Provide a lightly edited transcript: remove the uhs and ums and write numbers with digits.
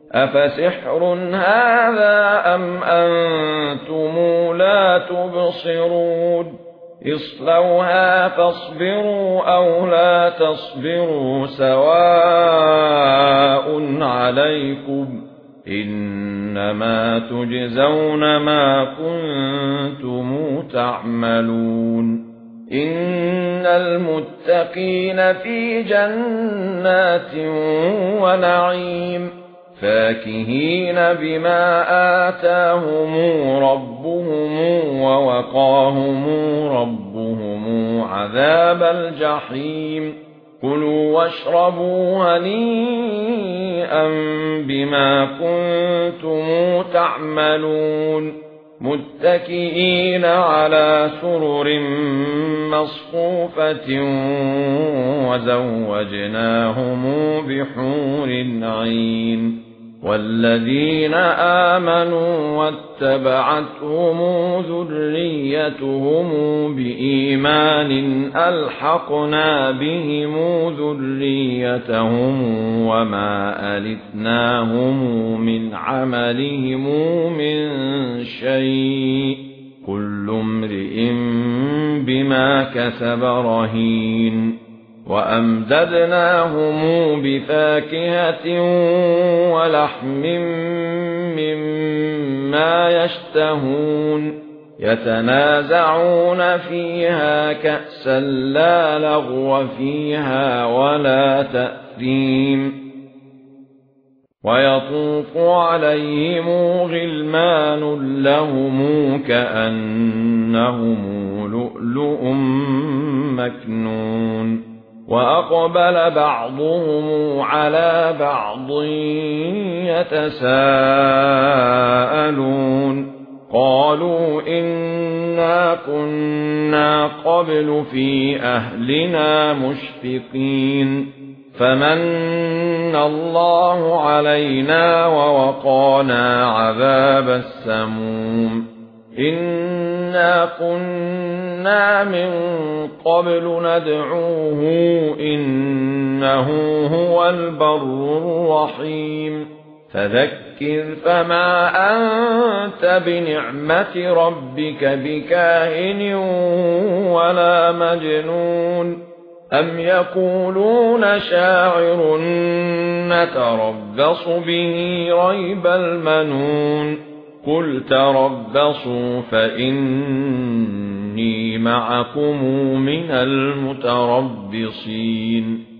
أفسحر هذا أم أنتم لا تبصرون اصلوها فاصبروا أو لا تصبروا سواء عليكم إنما تجزون ما كنتم تعملون إن المتقين في جنات ونعيم فاكهين بما آتاهم ربهم ووقاهم ربهم عذاب الجحيم كلوا واشربوا هنيئا بما كنتم تعملون متكئين على سرر مصفوفة وزوجناهم بحور عين والذين آمنوا واتبعتهم ذريتهم بإيمان ألحقنا بهم ذريتهم وما ألتناهم من عملهم من شيء كل امرئ بما كسب رهين وأمددناهم بفاكهة ولحم مما يشتهون يتنازعون فيها كأسا لا لغو فيها ولا تأثيم ويطوف عليهم غلمان لهم كأنهم لؤلؤ مكنون وأقبل بعضهم على بعض يتساءلون قالوا إنا كنا قبل في أهلنا مشفقين فمن الله علينا ووقانا عذاب السموم إنا كنا من قبل ندعوه إنه هو البر الرحيم فذكر فما أنت بنعمة ربك بكاهن ولا مجنون أم يقولون شاعر نتربص به ريب المنون قل تربصوا فإني معكم من المتربصين